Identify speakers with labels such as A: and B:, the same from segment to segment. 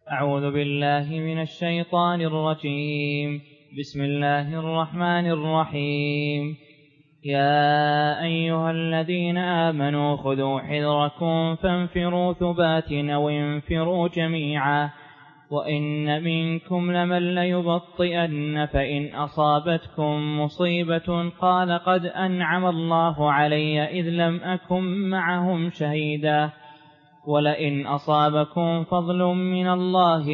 A: أعوذ بالله من الشيطان الرجيم. بسم الله الرحمن الرحيم. يا أيها الذين آمنوا خذوا حذركم فانفروا ثبات أو انفروا جميعا وإن منكم لمن ليبطئن فإن أصابتكم مصيبة قال قد أنعم الله علي إذ لم أكن معهم شهيدا ولئن أصابكم فضل من الله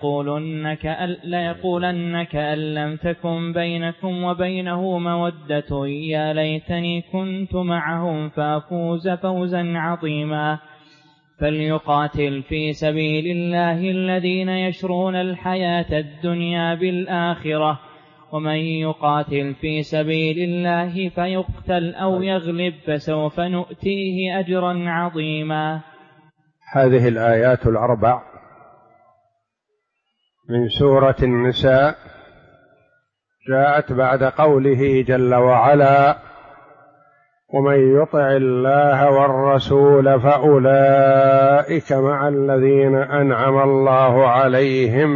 A: ليقولن كأن لم تكن بينكم وبينه مودة يا ليتني كنت معهم فأفوز فوزا عظيما. فليقاتل في سبيل الله الذين يشرون الحياة الدنيا بالآخرة ومن يقاتل في سبيل الله فيقتل أو يغلب فسوف نؤتيه أجرا عظيما.
B: هذه الآيات الأربع من سورة النساء جاءت بعد قوله جل وعلا ومن يطع الله والرسول فأولئك مع الذين أنعم الله عليهم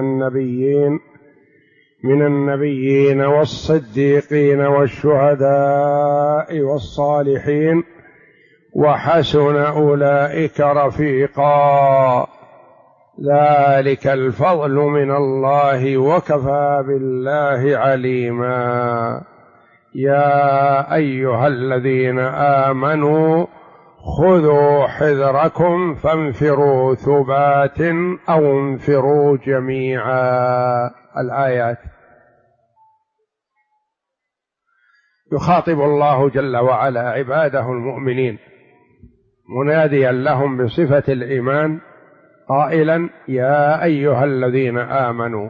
B: من النبيين والصديقين والشهداء والصالحين وحسن أولئك رفيقا ذلك الفضل من الله وكفى بالله عليما. يا أيها الذين آمنوا خذوا حذركم فانفروا ثبات أو انفروا جميعا. الآيات يخاطب الله جل وعلا عباده المؤمنين مناديا لهم بصفة الإيمان قائلا يا أيها الذين آمنوا.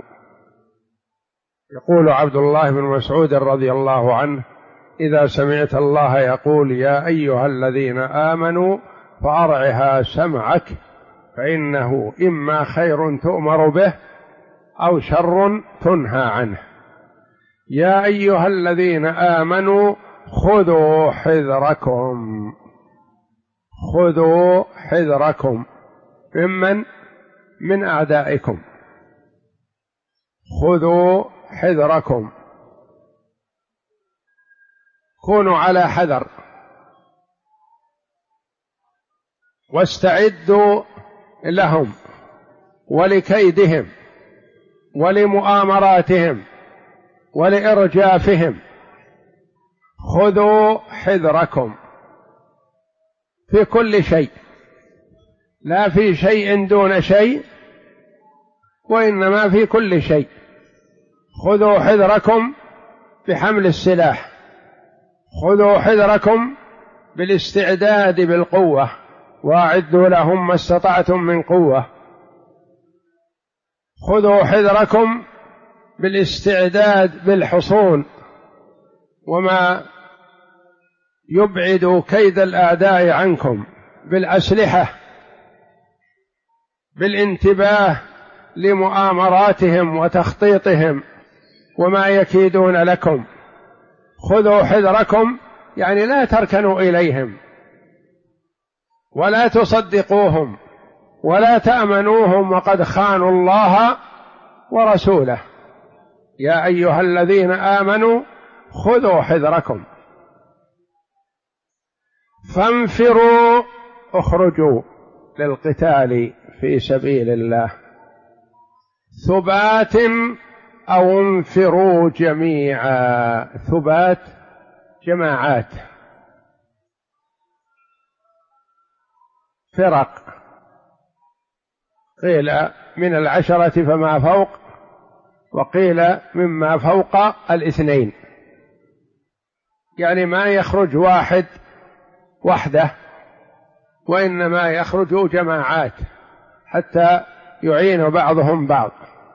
B: يقول عبد الله بن مسعود رضي الله عنه إذا سمعت الله يقول يا أيها الذين آمنوا فأرعها سمعك فإنه إما خير تؤمر به أو شر تنهى عنه. يا أيها الذين آمنوا خذوا حذركم. خذوا حذركم من أعدائكم. خذوا حذركم كونوا على حذر واستعدوا لهم ولكيدهم ولمؤامراتهم ولإرجافهم. خذوا حذركم في كل شيء لا في شيء دون شيء وإنما في كل شيء. خذوا حذركم بحمل السلاح. خذوا حذركم بالاستعداد بالقوة وأعدوا لهم ما استطعتم من قوة. خذوا حذركم بالاستعداد بالحصون وما يبعد كيد الأعداء عنكم بالأسلحة بالانتباه لمؤامراتهم وتخطيطهم وما يكيدون لكم. خذوا حذركم يعني لا تركنوا إليهم ولا تصدقوهم ولا تأمنوهم وقد خانوا الله ورسوله. يا أيها الذين آمنوا خذوا حذركم فانفروا اخرجوا للقتال في سبيل الله ثبات أو انفروا جميعا. ثبات جماعات فرق قيل من 10 فما فوق وقيل مما فوق 2 يعني ما يخرج واحد وحده وإنما يخرج جماعات حتى يعين بعضهم بعض.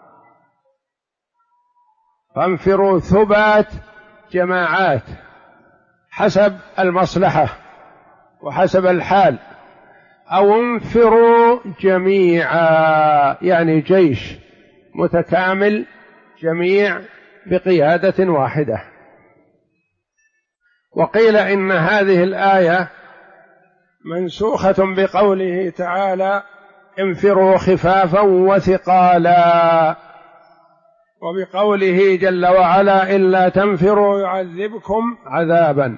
B: فانفروا ثبات جماعات حسب المصلحة وحسب الحال. أو انفروا جميعا يعني جيش متكامل جميع بقيادة واحدة. وقيل إن هذه الآية منسوخة بقوله تعالى انفروا خفافا وثقالا. وبقوله جل وعلا إلا تنفروا يعذبكم عذابا.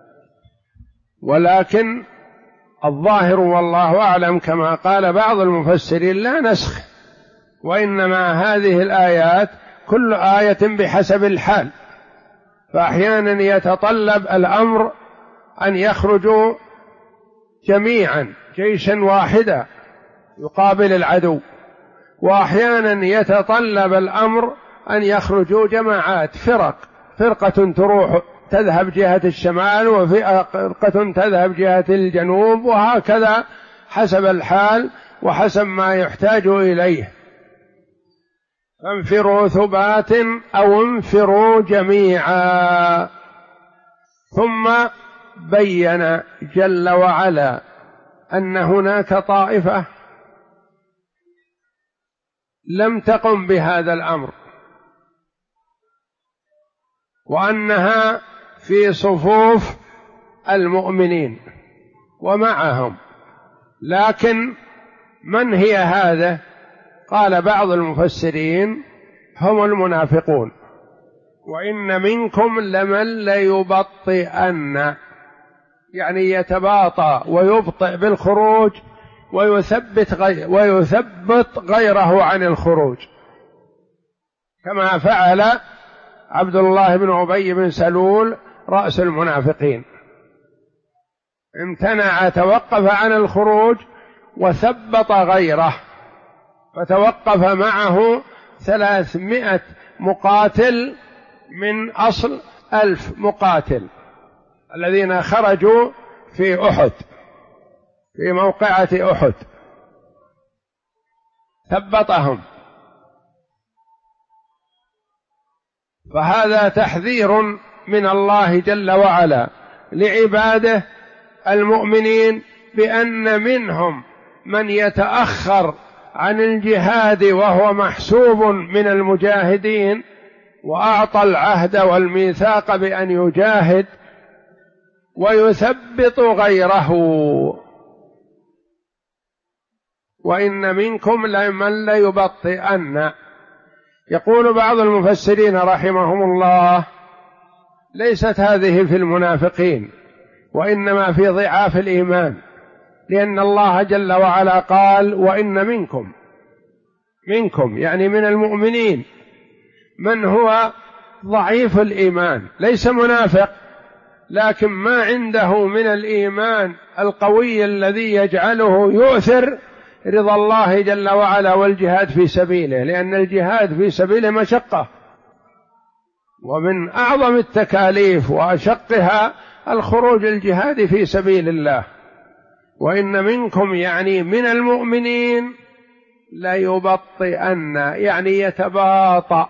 B: ولكن الظاهر والله أعلم كما قال بعض المفسرين لا نسخ، وإنما هذه الآيات كل آية بحسب الحال، فأحيانا يتطلب الأمر أن يخرجوا جميعا جيشا واحدا يقابل العدو، وأحيانا يتطلب الأمر أن يخرجوا جماعات فرقة تروح تذهب جهة الشمال وفرقة تذهب جهة الجنوب، وهكذا حسب الحال وحسب ما يحتاج إليه. فانفروا ثبات أو انفروا جميعا. ثم بين جل وعلا أن هناك طائفة لم تقم بهذا الأمر، وأنها في صفوف المؤمنين ومعهم، لكن من هي هذا؟ قال بعض المفسرين هم المنافقون. وإن منكم لمن ليبطئن، يعني يتباطأ ويبطئ بالخروج ويثبت غيره عن الخروج، كما فعل عبد الله بن أبي بن سلول رأس المنافقين، امتنع توقف عن الخروج وثبط غيره، فتوقف معه 300 مقاتل من أصل 1000 مقاتل الذين خرجوا في أحد، في موقعة أحد، ثبطهم. فهذا تحذير من الله جل وعلا لعباده المؤمنين بأن منهم من يتأخر عن الجهاد وهو محسوب من المجاهدين، وأعطى العهد والميثاق بأن يجاهد، ويثبط غيره. وإن منكم لمن ليبطئن. يقول بعض المفسرين رحمهم الله ليست هذه في المنافقين، وإنما في ضعاف الإيمان، لأن الله جل وعلا قال وإن منكم يعني من المؤمنين من هو ضعيف الإيمان، ليس منافق، لكن ما عنده من الإيمان القوي الذي يجعله يؤثر رضا الله جل وعلا والجهاد في سبيله، لأن الجهاد في سبيله مشقة، ومن أعظم التكاليف وأشقها الخروج الجهاد في سبيل الله. وإن منكم يعني من المؤمنين ليبطئن، يعني يتباطأ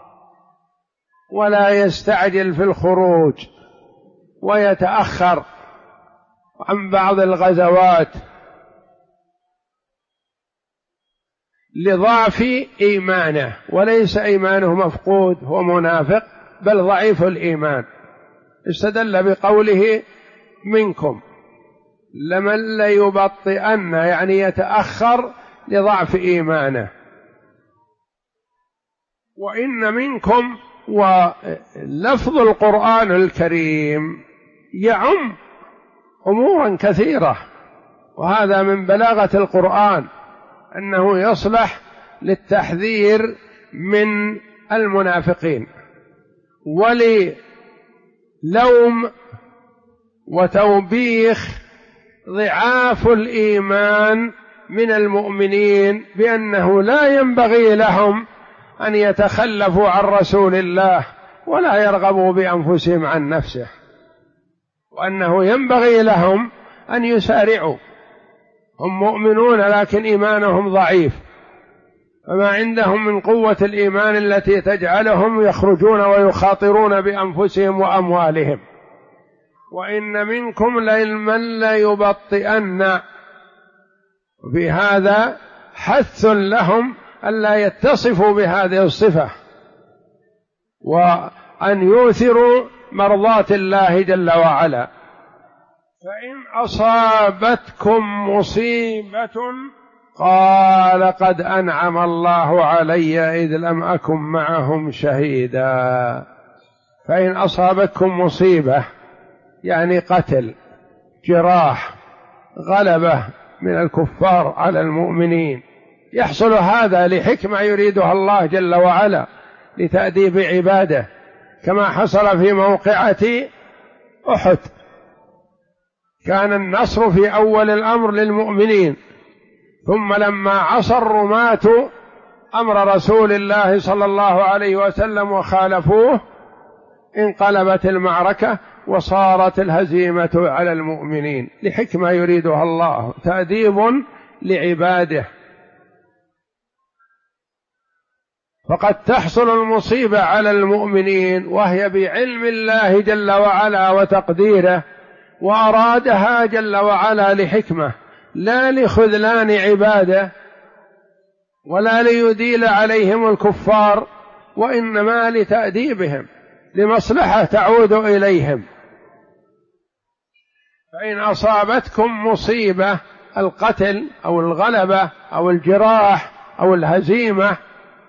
B: ولا يستعجل في الخروج ويتأخر عن بعض الغزوات لضعف إيمانه، وليس إيمانه مفقود، هو منافق بل ضعيف الإيمان. استدل بقوله منكم لمن ليبطئن، يعني يتأخر لضعف إيمانه. وإن منكم، ولفظ القرآن الكريم يعم أمورا كثيرة، وهذا من بلاغة القرآن أنه يصلح للتحذير من المنافقين وللوم وتوبيخ ضعاف الإيمان من المؤمنين بأنه لا ينبغي لهم أن يتخلفوا عن رسول الله ولا يرغبوا بأنفسهم عن نفسه، وأنه ينبغي لهم أن يسارعوا. هم مؤمنون لكن إيمانهم ضعيف، فما عندهم من قوة الإيمان التي تجعلهم يخرجون ويخاطرون بأنفسهم وأموالهم. وإن منكم لمن ليبطئن، في هذا حث لهم ألا يتصفوا بهذه الصفة، وأن يؤثروا مرضاة الله جل وعلا. فإن أصابتكم مصيبة قال قد أنعم الله علي إذ لم أكن معهم شهيدا. فإن أصابتكم مصيبة يعني قتل، جراح، غلبة من الكفار على المؤمنين، يحصل هذا لحكمة يريدها الله جل وعلا لتأديب عباده، كما حصل في موقعة أحد. كان النصر في أول الأمر للمؤمنين، ثم لما عصى الرماة أمر رسول الله صلى الله عليه وسلم وخالفوه انقلبت المعركة وصارت الهزيمة على المؤمنين لحكمة يريدها الله، تأديب لعباده. فقد تحصل المصيبة على المؤمنين وهي بعلم الله جل وعلا وتقديره، وأرادها جل وعلا لحكمة، لا لخذلان عباده ولا ليديل عليهم الكفار، وإنما لتأديبهم لمصلحة تعود إليهم. فإن أصابتكم مصيبة، القتل أو الغلبة أو الجراح أو الهزيمة،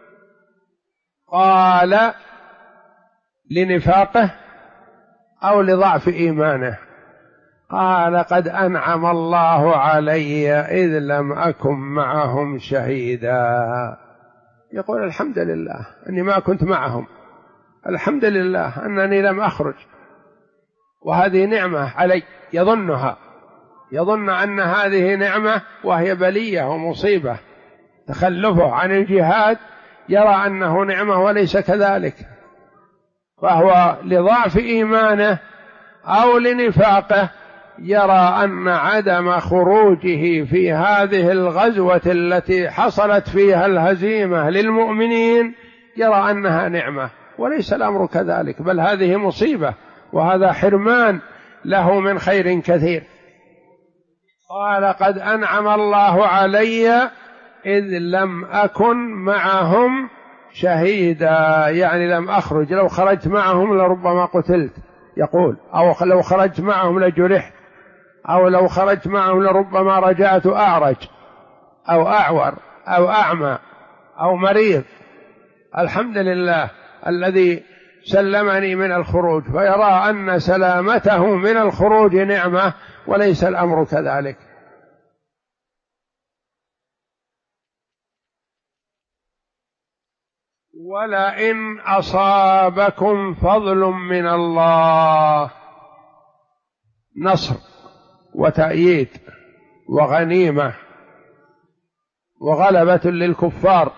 B: قال لنفاقه أو لضعف إيمانه، قال قد أنعم الله علي إذ لم أكن معهم شهيدا. يقول الحمد لله أني ما كنت معهم، الحمد لله أنني لم أخرج، وهذه نعمة علي يظنها، يظن أن هذه نعمة وهي بلية ومصيبة. تخلفه عن الجهاد يرى أنه نعمة وليس كذلك، فهو لضعف إيمانه أو لنفاقه يرى أن عدم خروجه في هذه الغزوة التي حصلت فيها الهزيمة للمؤمنين يرى أنها نعمة، وليس الأمر كذلك، بل هذه مصيبة وهذا حرمان له من خير كثير. قال قد أنعم الله علي إذ لم أكن معهم شهيدا، يعني لم أخرج، لو خرجت معهم لربما قتلت، يقول، أو لو خرجت معهم لجرحت، أو لو خرجت معهم لربما رجعت أعرج أو أعور أو أعمى أو مريض. الحمد لله الذي سلمني من الخروج، فيرى أن سلامته من الخروج نعمة، وليس الأمر كذلك. ولئن أصابكم فضل من الله، نصر وتأييد وغنيمة وغلبة للكفار،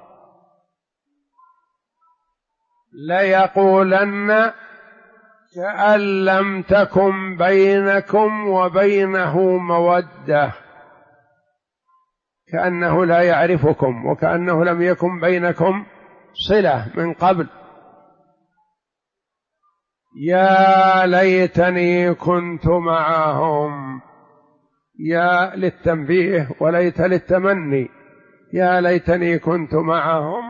B: ليقولن كأن لم تكن بينكم وبينه مودة، كأنه لا يعرفكم وكأنه لم يكن بينكم صلة من قبل. يا ليتني كنت معهم، يا للتنبيه وليت للتمني، يا ليتني كنت معهم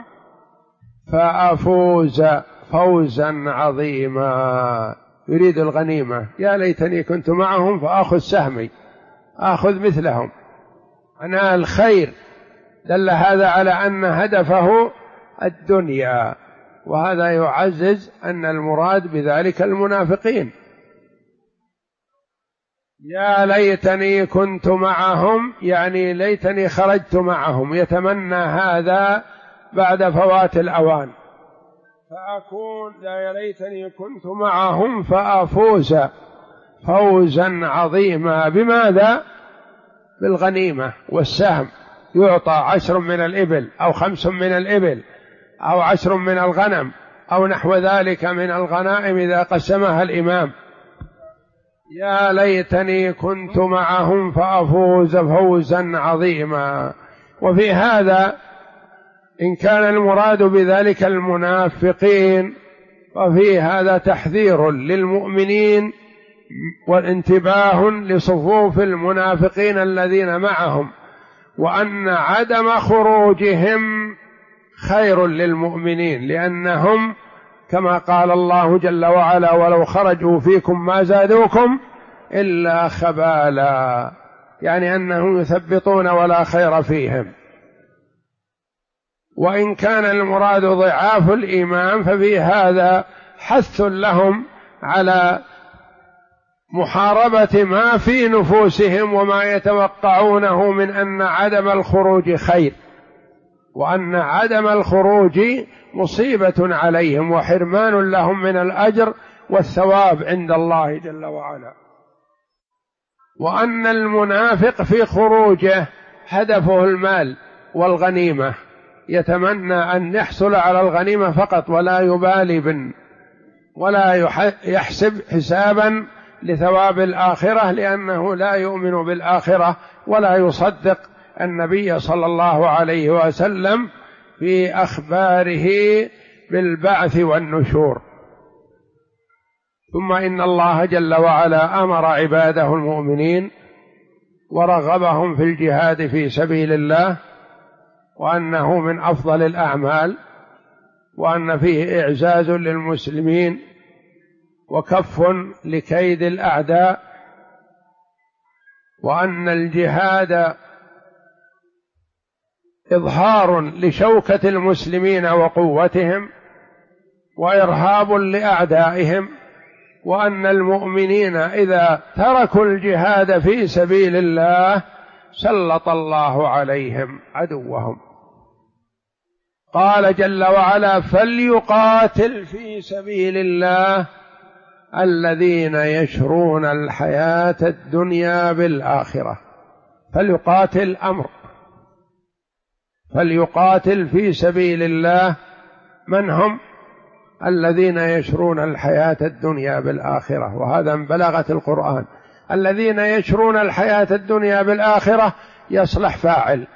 B: فأفوز فوزا عظيما، يريد الغنيمة، يا ليتني كنت معهم فأخذ سهمي، أخذ مثلهم، أنا الخير. دل هذا على أن هدفه الدنيا، وهذا يعزز أن المراد بذلك المنافقين. يا ليتني كنت معهم يعني ليتني خرجت معهم، يتمنى هذا بعد فوات الأوان، فأكون يا ليتني كنت معهم فأفوز فوزا عظيما. بماذا؟ بالغنيمة والسهم، يعطى 10 من الإبل أو 5 من الإبل أو 10 من الغنم أو نحو ذلك من الغنائم إذا قسمها الإمام. يا ليتني كنت معهم فأفوز فوزا عظيما. وفي هذا إن كان المراد بذلك المنافقين، ففي هذا تحذير للمؤمنين والانتباه لصفوف المنافقين الذين معهم، وأن عدم خروجهم خير للمؤمنين، لأنهم كما قال الله جل وعلا ولو خرجوا فيكم ما زادوكم إلا خبالا، يعني أنهم يثبطون ولا خير فيهم. وإن كان المراد ضعاف الإيمان ففي هذا حث لهم على محاربة ما في نفوسهم وما يتوقعونه من أن عدم الخروج خير، وأن عدم الخروج مصيبة عليهم وحرمان لهم من الأجر والثواب عند الله جل وعلا. وأن المنافق في خروجه هدفه المال والغنيمة، يتمنى أن يحصل على الغنيمة فقط ولا يبالي ولا يحسب حسابا لثواب الآخرة، لأنه لا يؤمن بالآخرة ولا يصدق النبي صلى الله عليه وسلم في أخباره بالبعث والنشور. ثم إن الله جل وعلا أمر عباده المؤمنين ورغبهم في الجهاد في سبيل الله، وأنه من أفضل الأعمال، وأن فيه إعزاز للمسلمين وكف لكيد الأعداء، وأن الجهاد إظهار لشوكة المسلمين وقوتهم وإرهاب لأعدائهم، وأن المؤمنين إذا تركوا الجهاد في سبيل الله سلط الله عليهم عدوهم. قال جل وعلا: فليقاتل في سبيل الله الذين يشرون الحياة الدنيا بالآخرة. فليقاتل أمر، فليقاتل في سبيل الله من هم؟ الذين يشرون الحياة الدنيا بالآخرة. وهذا من بلاغة القرآن، الذين يشرون الحياة الدنيا بالآخرة يصلح فاعل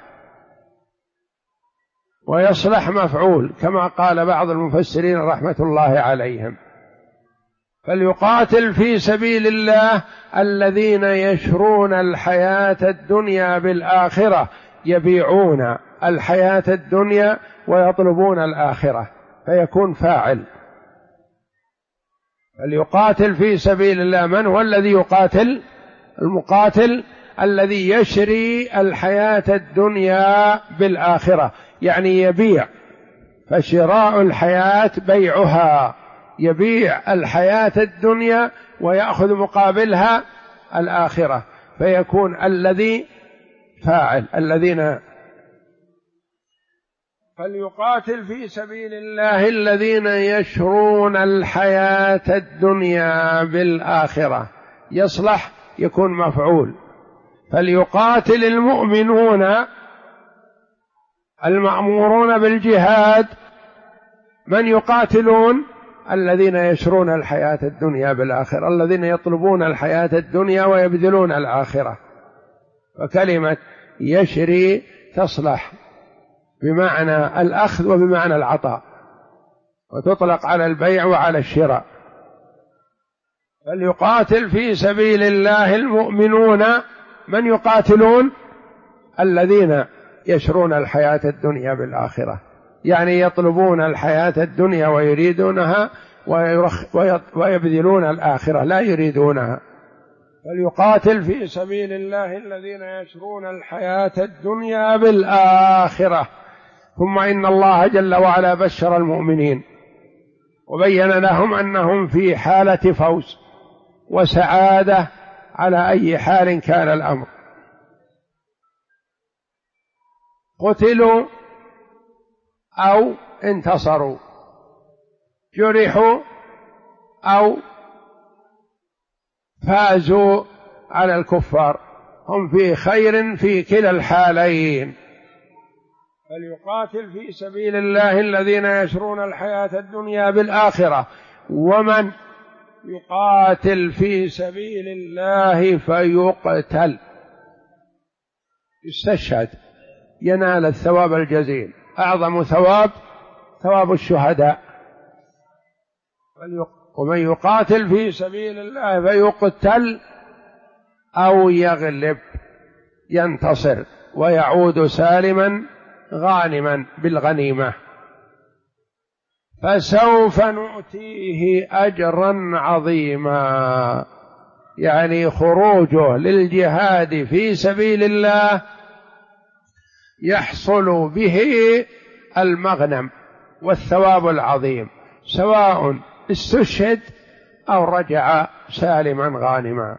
B: ويصلح مفعول، كما قال بعض المفسرين رحمة الله عليهم. فليقاتل في سبيل الله الذين يشرون الحياة الدنيا بالآخرة، يبيعون الحياة الدنيا ويطلبون الآخرة، فيكون فاعل. فليقاتل في سبيل الله. من هو الذي يقاتل؟ المقاتل الذي يشري الحياة الدنيا بالآخرة، يعني يبيع، فشراء الحياة بيعها، يبيع الحياة الدنيا ويأخذ مقابلها الآخرة، فيكون الذي فاعل. الذين فليقاتل في سبيل الله الذين يشرون الحياة الدنيا بالآخرة، يصلح يكون مفعول. فليقاتل المؤمنون المأمورون بالجهاد. من يقاتلون؟ الذين يشرون الحياة الدنيا بالآخرة، الذين يطلبون الحياة الدنيا ويبذلون الآخرة. فكلمة يشري تصلح بمعنى الأخذ وبمعنى العطاء، وتطلق على البيع وعلى الشراء. فليقاتل في سبيل الله المؤمنون. من يقاتلون؟ الذين يشرون الحياة الدنيا بالآخرة، يعني يطلبون الحياة الدنيا ويريدونها ويبذلون الآخرة، لا يريدونها. فليقاتل في سبيل الله الذين يشرون الحياة الدنيا بالآخرة. ثم إن الله جل وعلا بشر المؤمنين وبين لهم أنهم في حالة فوز وسعادة على أي حال كان الأمر. قتلوا أو انتصروا، جرحوا أو فازوا على الكفار، هم في خير في كلا الحالين. فليقاتل في سبيل الله الذين يشرون الحياة الدنيا بالآخرة. ومن يقاتل في سبيل الله فيقتل، يستشهد، ينال الثواب الجزيل، أعظم ثواب الشهداء. ومن يقاتل في سبيل الله فيقتل أو يغلب، ينتصر ويعود سالما غانما بالغنيمة، فسوف نؤتيه أجرا عظيما. يعني خروجه للجهاد في سبيل الله يحصل به المغنم والثواب العظيم، سواء استشهد أو رجع سالما غانما.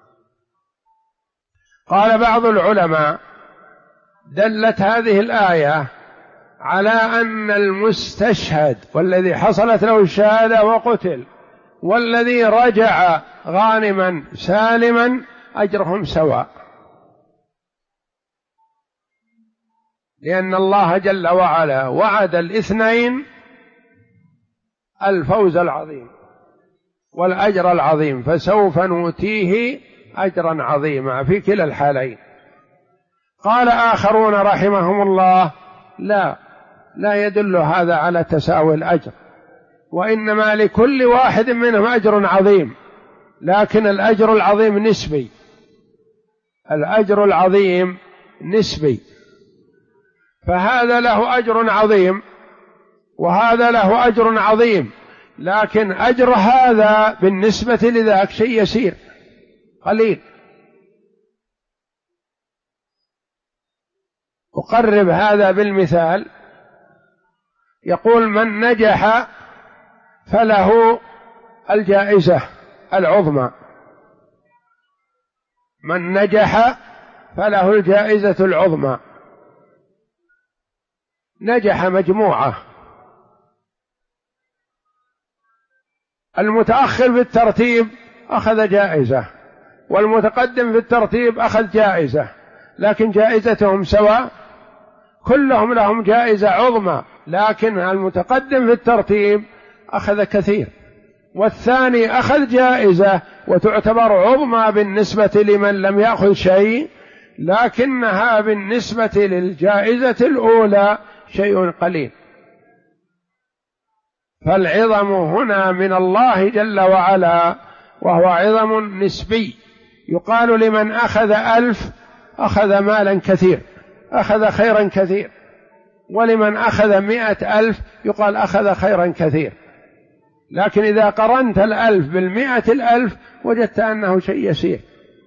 B: قال بعض العلماء: دلت هذه الآية على أن المستشهد والذي حصلت له الشهادة وقتل والذي رجع غانما سالما أجرهم سواء، لأن الله جل وعلا وعد الاثنين الفوز العظيم والأجر العظيم، فسوف نؤتيه أجرا عظيما في كلا الحالين. قال آخرون رحمهم الله: لا يدل هذا على تساوي الأجر، وإنما لكل واحد منهم أجر عظيم، لكن الأجر العظيم نسبي، الأجر العظيم نسبي، فهذا له أجر عظيم وهذا له أجر عظيم، لكن أجر هذا بالنسبة لذاك شيء يسير قليل. أقرب هذا بالمثال، يقول: من نجح فله الجائزة العظمى، من نجح فله الجائزة العظمى. نجح مجموعة، المتأخر في الترتيب أخذ جائزة والمتقدم في الترتيب أخذ جائزة، لكن جائزتهم سواء، كلهم لهم جائزة عظمى، لكن المتقدم في الترتيب أخذ كثير والثاني أخذ جائزة وتعتبر عظمى بالنسبة لمن لم يأخذ شيء، لكنها بالنسبة للجائزة الأولى شيء قليل. فالعظم هنا من الله جل وعلا، وهو عظم نسبي. يقال لمن أخذ 1000 أخذ مالا كثير، أخذ خيرا كثير، ولمن أخذ 100,000 يقال أخذ خيرا كثير. لكن إذا قرنت 1000 بال100,000 وجدت أنه شيء يسير.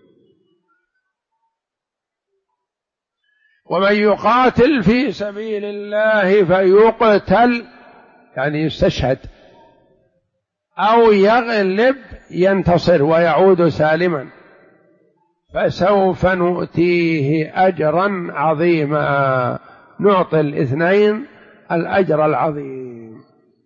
B: ومن يقاتل في سبيل الله فيقتل يعني يستشهد أو يغلب ينتصر ويعود سالما فسوف نؤتيه أجرا عظيما. نعطي الاثنين الأجر العظيم.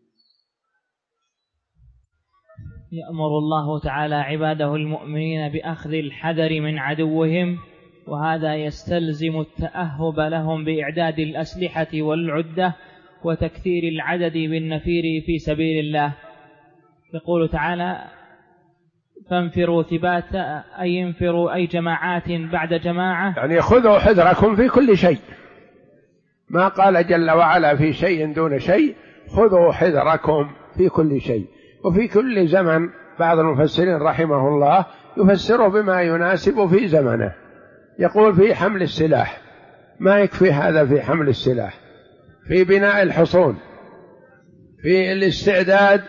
A: يأمر الله تعالى عباده المؤمنين بأخذ الحذر من عدوهم، وهذا يستلزم التأهب لهم بإعداد الأسلحة والعدة وتكثير العدد بالنفير في سبيل الله. يقول تعالى: فانفروا ثباتا، أي انفروا أي جماعات بعد جماعة،
B: يعني خذوا حذركم في كل شيء، ما قال جل وعلا في شيء دون شيء، خذوا حذركم في كل شيء. وفي كل زمن بعض المفسرين رحمه الله يفسره بما يناسب في زمنه، يقول في حمل السلاح ما يكفي هذا، في حمل السلاح، في بناء الحصون، في الاستعداد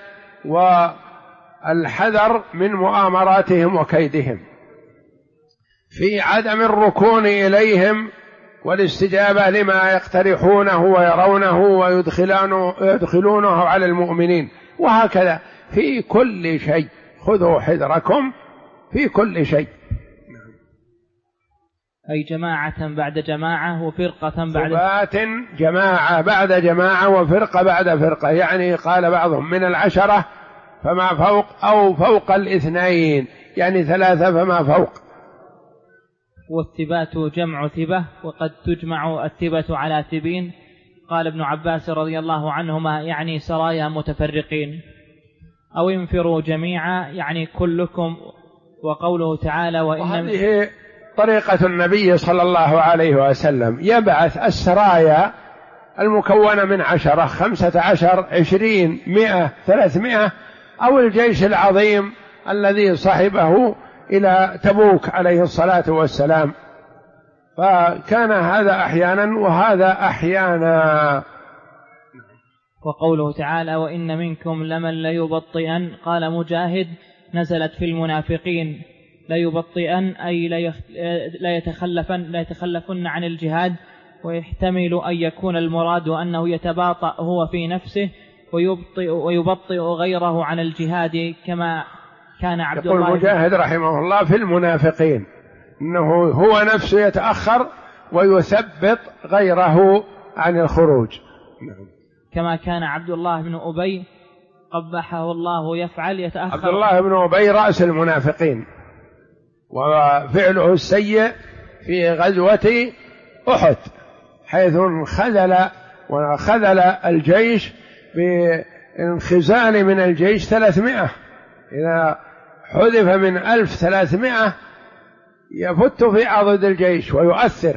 B: والحذر من مؤامراتهم وكيدهم، في عدم الركون إليهم والاستجابة لما يقترحونه ويرونه ويدخلونه على المؤمنين، وهكذا في كل شيء. خذوا حذركم في كل شيء.
A: أي جماعة بعد جماعة وفرقة بعد
B: ثبات، جماعة بعد جماعة وفرقة بعد فرقة، يعني قال بعضهم من 10 فما فوق أو فوق 2، يعني 3 فما فوق.
A: والثبات جمع ثبة، وقد تجمع الثبة على ثبين. قال ابن عباس رضي الله عنهما: يعني سرايا متفرقين. أو انفروا جميعا يعني كلكم. وقوله تعالى:
B: وهذه طريقة النبي صلى الله عليه وسلم، يبعث السرايا المكونة من 10 15 20 100 300 أو الجيش العظيم الذي صحبه إلى تبوك عليه الصلاة والسلام، فكان هذا أحيانا وهذا أحيانا.
A: وقوله تعالى: وإن منكم لمن ليبطئن. قال مجاهد: نزلت في المنافقين ليبطئن أي لا يتخلفن عن الجهاد، ويحتمل أن يكون المراد أنه يتباطأ هو في نفسه ويبطئ غيره عن الجهاد كما كان عبد الله.
B: يقول مجاهد رحمه الله في المنافقين أنه هو نفسه يتأخر ويثبط غيره عن الخروج،
A: كما كان عبد الله بن أبي قبحه الله يفعل يتأخر.
B: عبد الله بن أبي رأس المنافقين، وفعله السيء في غزوة أحد حيث خذل الجيش بانخزال من الجيش 300. إذا حذف من 1300 يفت في عضد الجيش ويؤثر.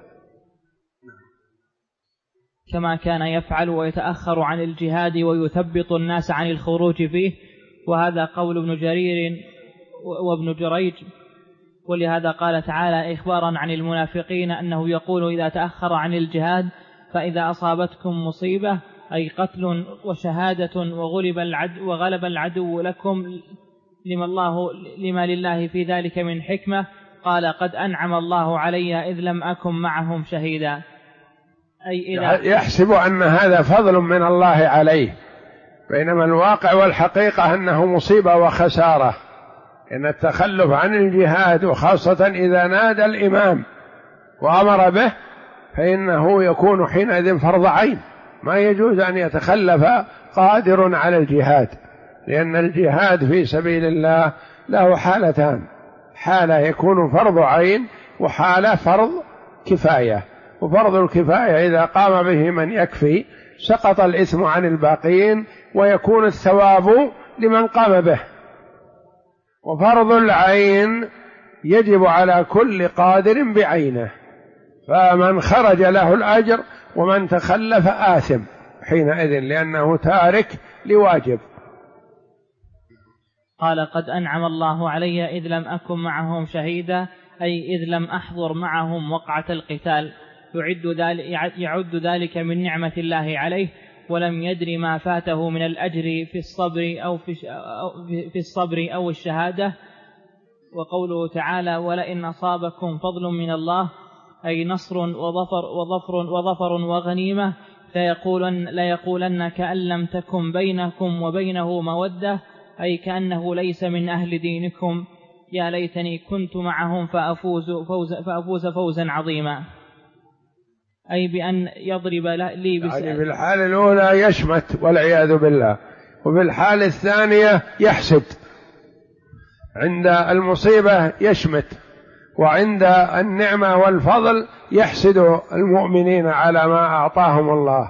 A: كما كان يفعل ويتأخر عن الجهاد ويثبط الناس عن الخروج فيه، وهذا قول ابن جرير وابن جريج. ولهذا قال تعالى إخبارا عن المنافقين أنه يقول إذا تأخر عن الجهاد فإذا أصابتكم مصيبة أي قتل وشهادة وغلب العدو لكم لما لله في ذلك من حكمة، قال قد أنعم الله علي إذ لم أكن معهم شهيدا. أي إذا
B: يحسب أن هذا فضل من الله عليه، بينما الواقع والحقيقة أنه مصيبة وخسارة. إن التخلف عن الجهاد وخاصة إذا نادى الإمام وأمر به فإنه يكون حينئذ فرض عين، ما يجوز أن يتخلف قادر على الجهاد، لأن الجهاد في سبيل الله له حالتان: حالة يكون فرض عين، وحالة فرض كفاية. وفرض الكفاية إذا قام به من يكفي سقط الإثم عن الباقين ويكون الثواب لمن قام به. وفرض العين يجب على كل قادر بعينه، فمن خرج له الأجر ومن تخلف آثم حينئذ لأنه تارك لواجب.
A: قال قد أنعم الله علي إذ لم أكن معهم شهيدا، أي إذ لم أحضر معهم وقعة القتال، يعد ذلك من نعمة الله عليه، ولم يدر ما فاته من الأجر في الصبر أو الشهادة. وقوله تعالى ولئن أصابكم فضل من الله أي نصر وظفر وغنيمة ليقولن كأن لم تكن بينكم وبينه مودة، أي كأنه ليس من أهل دينكم، يا ليتني كنت معهم فأفوز فوزا عظيما. أي بأن يضرب لي
B: يعني في الحالة الأولى يشمت والعياذ بالله، وفي الحالة الثانية يحسد. عند المصيبة يشمت، وعند النعمة والفضل يحسد المؤمنين على ما أعطاهم الله.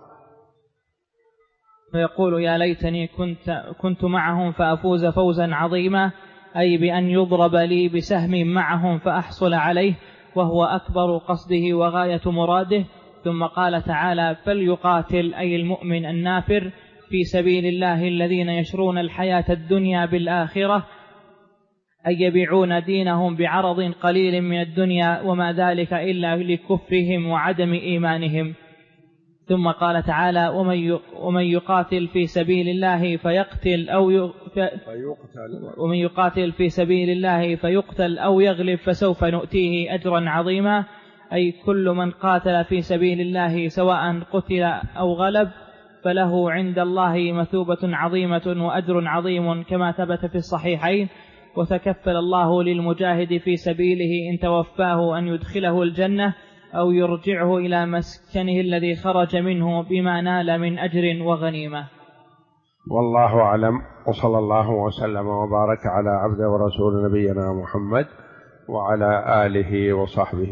A: فيقول يا ليتني كنت معهم فأفوز فوزا عظيما، أي بأن يضرب لي بسهم معهم فأحصل عليه، وهو أكبر قصده وغاية مراده. ثم قال تعالى فليقاتل أي المؤمن النافر في سبيل الله الذين يشرون الحياة الدنيا بالآخرة، أي يبيعون دينهم بعرض قليل من الدنيا، وما ذلك إلا لكفرهم وعدم إيمانهم. ثم قال تعالى ومن يقاتل في سبيل الله ومن يقاتل في سبيل الله فيقتل أو يغلب فسوف نؤتيه أجرا عظيما، أي كل من قاتل في سبيل الله سواء قتل أو غلب فله عند الله مثوبة عظيمة وأجر عظيم، كما ثبت في الصحيحين. وتكفل الله للمجاهد في سبيله إن توفاه أن يدخله الجنة أو يرجعه إلى مسكنه الذي خرج منه بما نال من أجر وغنيمة.
B: والله أعلم، وصلى الله وسلم وبارك على عبده ورسول نبينا محمد وعلى آله وصحبه